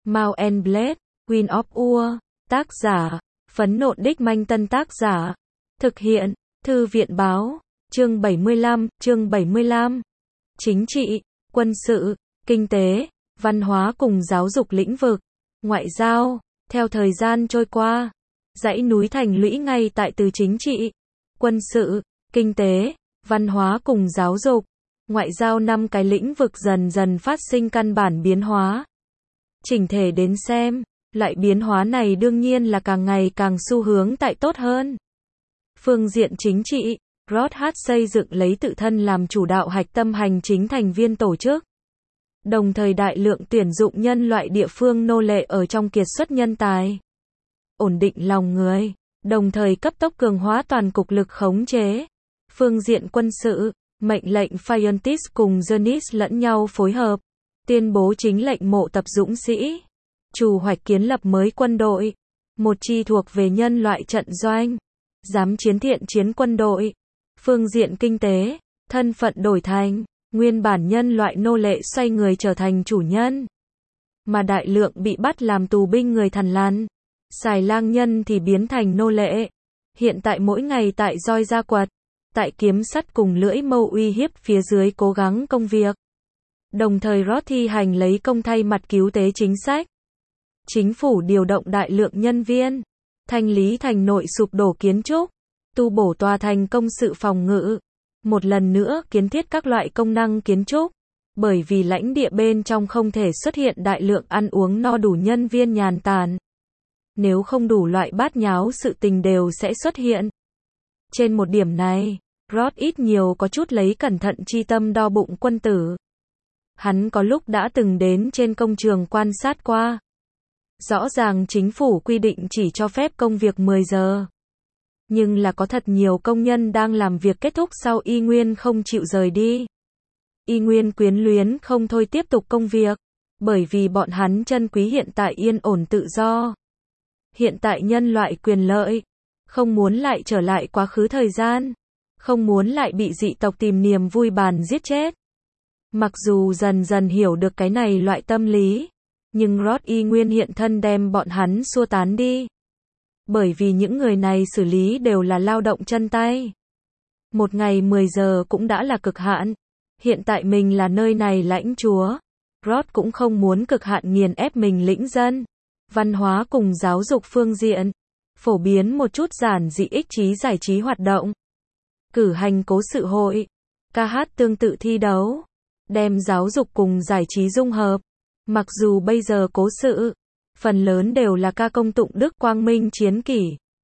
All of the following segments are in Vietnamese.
Mount and Blade, Queen of Ur, tác giả, Phấn Nộn Đích Manh Tân tác giả, thực hiện, Thư viện báo, chương 75, chính trị, quân sự, kinh tế, văn hóa cùng giáo dục lĩnh vực, ngoại giao, theo thời gian trôi qua, dãy núi thành lũy ngay tại từ chính trị, quân sự, kinh tế, văn hóa cùng giáo dục, ngoại giao 5 cái lĩnh vực dần dần phát sinh căn bản biến hóa. Chỉnh thể đến xem, loại biến hóa này đương nhiên là càng ngày càng xu hướng tại tốt hơn. Phương diện chính trị, Roth Hart xây dựng lấy tự thân làm chủ đạo hạch tâm hành chính thành viên tổ chức. Đồng thời đại lượng tuyển dụng nhân loại địa phương nô lệ ở trong kiệt xuất nhân tài. Ổn định lòng người, đồng thời cấp tốc cường hóa toàn cục lực khống chế. Phương diện quân sự, mệnh lệnh Phiontis cùng Zenis lẫn nhau phối hợp. Tuyên bố chính lệnh mộ tập dũng sĩ. Chủ hoạch kiến lập mới quân đội. Một chi thuộc về nhân loại trận doanh. Giám chiến thiện chiến quân đội. Phương diện kinh tế, thân phận đổi thành, nguyên bản nhân loại nô lệ xoay người trở thành chủ nhân. Mà đại lượng bị bắt làm tù binh người thằn lằn, xài lang nhân thì biến thành nô lệ. Hiện tại mỗi ngày tại roi ra quật, tại kiếm sắt cùng lưỡi mâu uy hiếp phía dưới cố gắng công việc. Đồng thời Roth thi hành lấy công thay mặt cứu tế chính sách. Chính phủ điều động đại lượng nhân viên, thanh lý thành nội sụp đổ kiến trúc, tu bổ tòa thành công sự phòng ngự. Một lần nữa kiến thiết các loại công năng kiến trúc, bởi vì lãnh địa bên trong không thể xuất hiện đại lượng ăn uống no đủ nhân viên nhàn tản. Nếu không đủ loại bát nháo sự tình đều sẽ xuất hiện. Trên một điểm này, Roth ít nhiều có chút lấy cẩn thận chi tâm đo bụng quân tử. Hắn có lúc đã từng đến trên công trường quan sát qua. Rõ ràng chính phủ quy định chỉ cho phép công việc 10 giờ. Nhưng là có thật nhiều công nhân đang làm việc kết thúc sau y nguyên không chịu rời đi. Y nguyên quyến luyến không thôi tiếp tục công việc, bởi vì bọn hắn trân quý hiện tại yên ổn tự do. Hiện tại nhân loại quyền lợi, không muốn lại trở lại quá khứ thời gian, không muốn lại bị dị tộc tìm niềm vui bàn giết chết. Mặc dù dần dần hiểu được cái này loại tâm lý, nhưng Roth y nguyên hiện thân đem bọn hắn xua tán đi. Bởi vì những người này xử lý đều là lao động chân tay. Một ngày 10 giờ cũng đã là cực hạn. Hiện tại mình là nơi này lãnh chúa. Roth cũng không muốn cực hạn nghiền ép mình lĩnh dân. Văn hóa cùng giáo dục phương diện. Phổ biến một chút giản dị ích trí giải trí hoạt động. Cử hành cố sự hội. Ca hát tương tự thi đấu. Đem giáo dục cùng giải trí dung hợp. Mặc dù bây giờ cố sự, phần lớn đều là ca công tụng đức quang minh chiến kỷ.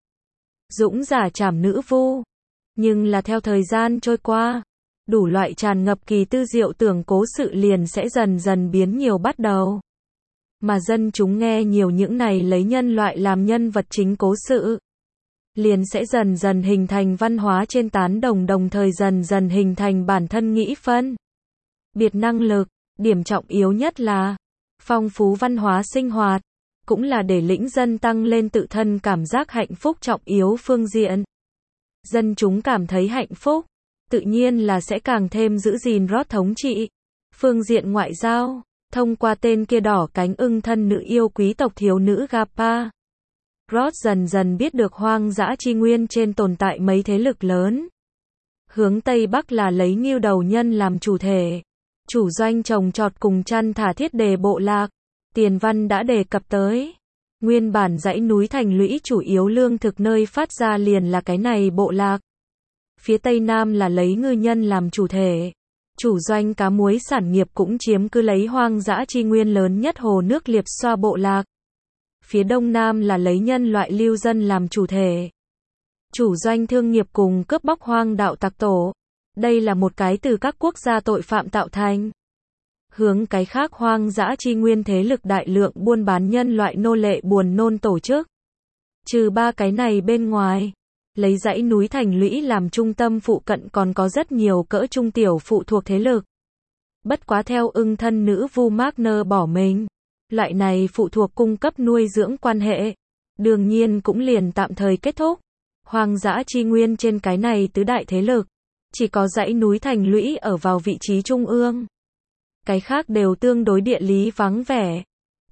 Dũng giả trảm nữ vu. Nhưng là theo thời gian trôi qua, đủ loại tràn ngập kỳ tư diệu tưởng cố sự liền sẽ dần dần biến nhiều bắt đầu. Mà dân chúng nghe nhiều những này lấy nhân loại làm nhân vật chính cố sự. Liền sẽ dần dần hình thành văn hóa trên tán đồng, đồng thời dần dần hình thành bản thân nghĩ phân. Biệt năng lực, điểm trọng yếu nhất là phong phú văn hóa sinh hoạt, cũng là để lĩnh dân tăng lên tự thân cảm giác hạnh phúc trọng yếu phương diện. Dân chúng cảm thấy hạnh phúc, tự nhiên là sẽ càng thêm giữ gìn Roth thống trị. Phương diện ngoại giao, thông qua tên kia đỏ cánh ưng thân nữ yêu quý tộc thiếu nữ Gapa. Roth dần dần biết được hoang dã chi nguyên trên tồn tại mấy thế lực lớn. Hướng Tây Bắc là lấy Ngưu Đầu Nhân làm chủ thể. Chủ doanh trồng trọt cùng chăn thả thiết đề bộ lạc. Tiền văn đã đề cập tới. Nguyên bản dãy núi thành lũy chủ yếu lương thực nơi phát ra liền là cái này bộ lạc. Phía Tây Nam là lấy ngư nhân làm chủ thể. Chủ doanh cá muối sản nghiệp cũng chiếm cứ lấy hoang dã chi nguyên lớn nhất hồ nước Liệp Xoa bộ lạc. Phía Đông Nam là lấy nhân loại lưu dân làm chủ thể. Chủ doanh thương nghiệp cùng cướp bóc hoang đạo tặc tổ. Đây là một cái từ các quốc gia tội phạm tạo thành. Hướng cái khác hoang dã chi nguyên thế lực đại lượng buôn bán nhân loại nô lệ buồn nôn tổ chức. Trừ ba cái này bên ngoài, lấy dãy núi thành lũy làm trung tâm phụ cận còn có rất nhiều cỡ trung tiểu phụ thuộc thế lực. Bất quá theo ưng thân nữ vu Magner bỏ mình, loại này phụ thuộc cung cấp nuôi dưỡng quan hệ, đương nhiên cũng liền tạm thời kết thúc. Hoang dã chi nguyên trên cái này tứ đại thế lực, chỉ có dãy núi thành lũy ở vào vị trí trung ương. Cái khác đều tương đối địa lý vắng vẻ.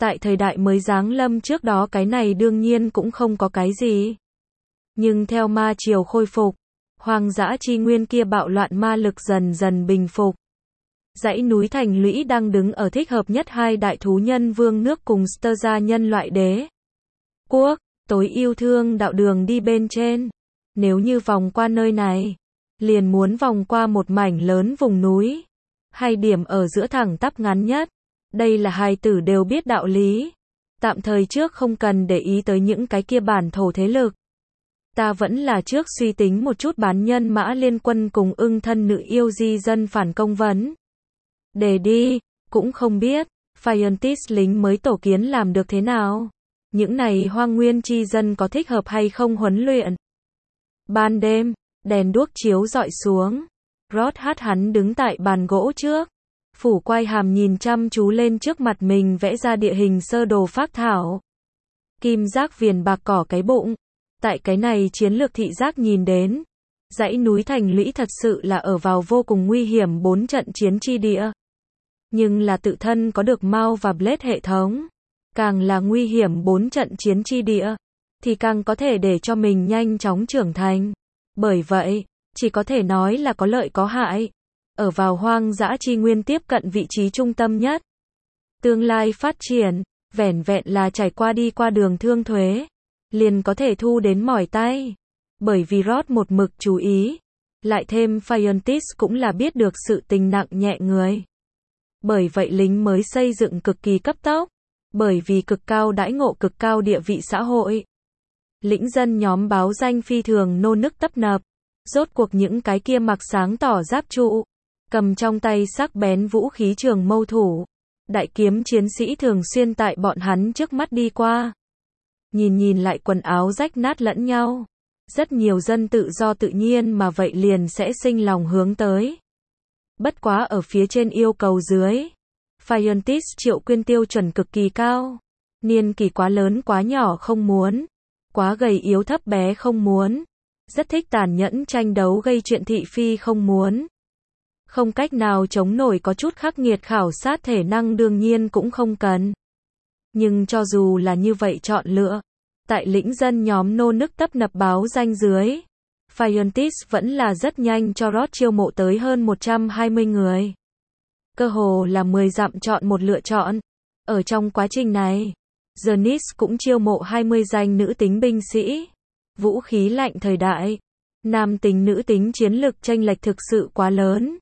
Tại thời đại mới giáng lâm trước đó cái này đương nhiên cũng không có cái gì. Nhưng theo ma triều khôi phục, hoang dã chi nguyên kia bạo loạn ma lực dần dần bình phục. Dãy núi thành lũy đang đứng ở thích hợp nhất hai đại thú nhân vương nước cùng Sterza nhân loại đế quốc, tối yêu thương đạo đường đi bên trên. Nếu như vòng qua nơi này, liền muốn vòng qua một mảnh lớn vùng núi, hay điểm ở giữa thẳng tắp ngắn nhất. Đây là hài tử đều biết đạo lý. Tạm thời trước không cần để ý tới những cái kia bản thổ thế lực. Ta vẫn là trước suy tính một chút bán nhân mã liên quân cùng ưng thân nữ yêu di dân phản công vấn. Để đi, cũng không biết, Phiontis lính mới tổ kiến làm được thế nào. Những này hoang nguyên chi dân có thích hợp hay không huấn luyện. Ban đêm, đèn đuốc chiếu rọi xuống. Rod hát hắn đứng tại bàn gỗ trước. Phủ quai hàm nhìn chăm chú lên trước mặt mình vẽ ra địa hình sơ đồ phác thảo. Kim giác viền bạc cỏ cái bụng. Tại cái này chiến lược thị giác nhìn đến. Dãy núi thành lũy thật sự là ở vào vô cùng nguy hiểm 4 trận chiến chi địa. Nhưng là tự thân có được Mao và Blade hệ thống. Càng là nguy hiểm 4 trận chiến chi địa. Thì càng có thể để cho mình nhanh chóng trưởng thành. Bởi vậy, chỉ có thể nói là có lợi có hại. Ở vào hoang dã chi nguyên tiếp cận vị trí trung tâm nhất. Tương lai phát triển, vẻn vẹn là trải qua đi qua đường thương thuế. Liền có thể thu đến mỏi tay. Bởi vì Rod một mực chú ý. Lại thêm Phiontis cũng là biết được sự tình nặng nhẹ người. Bởi vậy lính mới xây dựng cực kỳ cấp tốc. Bởi vì cực cao đãi ngộ cực cao địa vị xã hội. Lĩnh dân nhóm báo danh phi thường nô nức tấp nập. Rốt cuộc những cái kia mặc sáng tỏ giáp trụ. Cầm trong tay sắc bén vũ khí trường mâu thủ. Đại kiếm chiến sĩ thường xuyên tại bọn hắn trước mắt đi qua. Nhìn lại quần áo rách nát lẫn nhau. Rất nhiều dân tự do tự nhiên mà vậy liền sẽ sinh lòng hướng tới. Bất quá ở phía trên yêu cầu dưới. Phiontis triệu quyên tiêu chuẩn cực kỳ cao. Niên kỳ quá lớn quá nhỏ không muốn. Quá gầy yếu thấp bé không muốn. Rất thích tàn nhẫn tranh đấu gây chuyện thị phi không muốn. Không cách nào chống nổi có chút khắc nghiệt khảo sát thể năng đương nhiên cũng không cần. Nhưng cho dù là như vậy chọn lựa. Tại lĩnh dân nhóm nô nức tấp nập báo danh dưới. Phiontis vẫn là rất nhanh cho Rod chiêu mộ tới hơn 120 người. Cơ hồ là 10 dặm chọn một lựa chọn. Ở trong quá trình này, Zenith cũng chiêu mộ 20 danh nữ tính binh sĩ. Vũ khí lạnh thời đại. Nam tính nữ tính chiến lực chênh lệch thực sự quá lớn.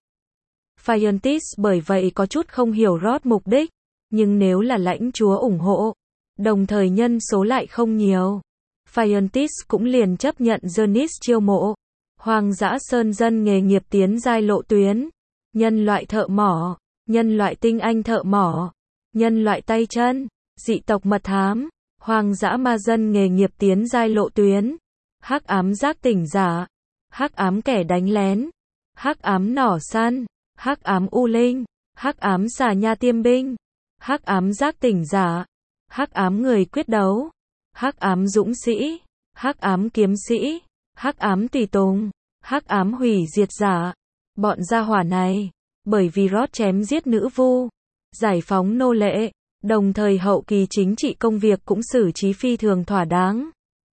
Phiontis bởi vậy có chút không hiểu Rod mục đích. Nhưng nếu là lãnh chúa ủng hộ. Đồng thời nhân số lại không nhiều. Phiontis cũng liền chấp nhận Zenith chiêu mộ. Hoang dã sơn dân nghề nghiệp tiến giai lộ tuyến. Nhân loại thợ mỏ. Nhân loại tinh anh thợ mỏ. Nhân loại tay chân. Dị tộc mật thám. Hoang dã ma dân nghề nghiệp tiến giai lộ tuyến. Hắc ám giác tỉnh giả. Hắc ám kẻ đánh lén. Hắc ám nỏ săn. Hắc ám u linh. Hắc ám xà nha tiêm binh. Hắc ám giác tỉnh giả. Hắc ám người quyết đấu. Hắc ám dũng sĩ. Hắc ám kiếm sĩ. Hắc ám tùy tùng. Hắc ám hủy diệt giả. Bọn gia hỏa này, bởi vì Rod chém giết nữ vu, giải phóng nô lệ, đồng thời hậu kỳ chính trị công việc cũng xử trí phi thường thỏa đáng.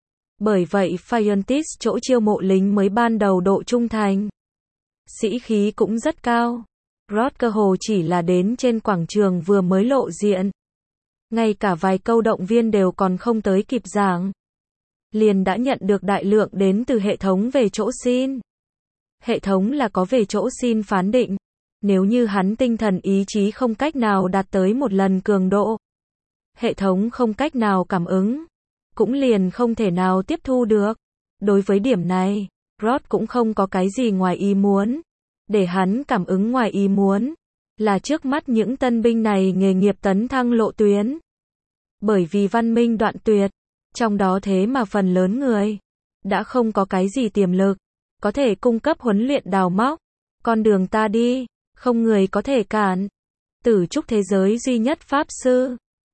Bởi vậy Phiontis chỗ chiêu mộ lính mới ban đầu độ trung thành. Sĩ khí cũng rất cao. Rod cơ hồ chỉ là đến trên quảng trường vừa mới lộ diện. Ngay cả vài câu động viên đều còn không tới kịp giảng. Liền đã nhận được đại lượng đến từ hệ thống về chỗ xin. Hệ thống là có về chỗ xin phán định. Nếu như hắn tinh thần ý chí không cách nào đạt tới một lần cường độ. Hệ thống không cách nào cảm ứng. Cũng liền không thể nào tiếp thu được. Đối với điểm này, Rod cũng không có cái gì ngoài ý muốn. Để hắn cảm ứng ngoài ý muốn. Là trước mắt những tân binh này nghề nghiệp tấn thăng lộ tuyến. Bởi vì văn minh đoạn tuyệt. Trong đó thế mà phần lớn người. Đã không có cái gì tiềm lực. Có thể cung cấp huấn luyện đào móc. Con đường ta đi. Không người có thể cản. Tử trúc thế giới duy nhất pháp sư.